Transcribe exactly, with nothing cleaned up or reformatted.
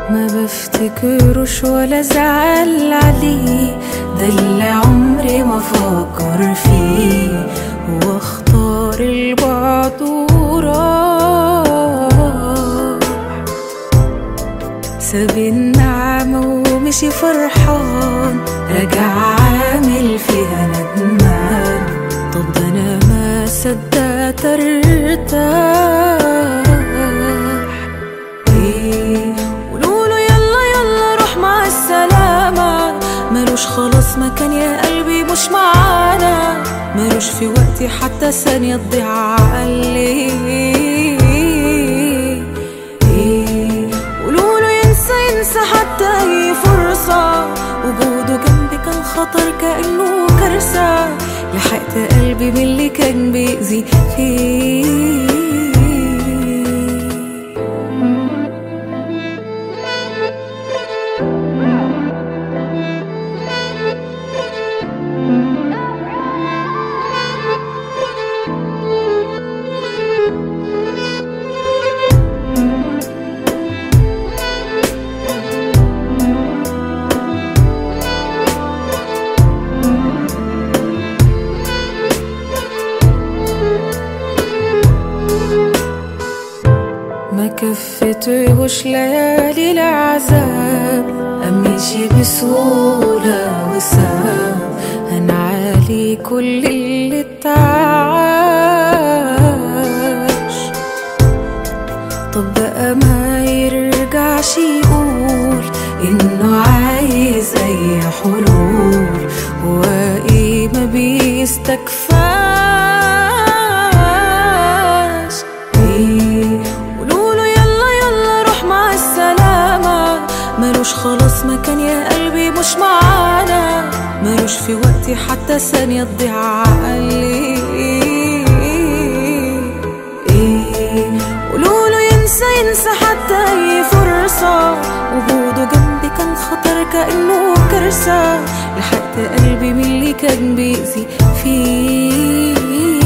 ما بفتكروش ولا زعل عليه، ده اللي عمري ما فكر فيه، هو اختار البعد وراح، ساب النعمة ومشي فرحان، رجع عامل فيها ندمان. طب ده انا ما صدقت ارتاح. ايه قولوله يلا يلا روح مع السلامة، ملوش خلاص مكان يا قلبي مش معانا، ملوش في وقتي حتى ثانية تضيع عقلي. ايه قولوله ينسى ينسى حتى اي فرصة، وجوده جنبي كان خطر كأنه كارثة، لحقت قلبي من اللي كان بيأذي فيه. ما كفتهوش ليالي العذاب، أمشي بسهولة وساب، هنعالي كل اللي اتعاش. طب بقى ما يرجعش يقول إنه عايز أي حلول، هو إيه ما بيستكفاش. إيه ملوش خلاص مكان يا قلبي مش معانا، ملوش في وقتي حتى ثانية تضيع عقلي. ايه قولوله ينسى ينسى حتى اي فرصة، وجوده جنبي كان خطر كأنه كارثة، لحقت قلبي من اللي كان بيأذي فيه.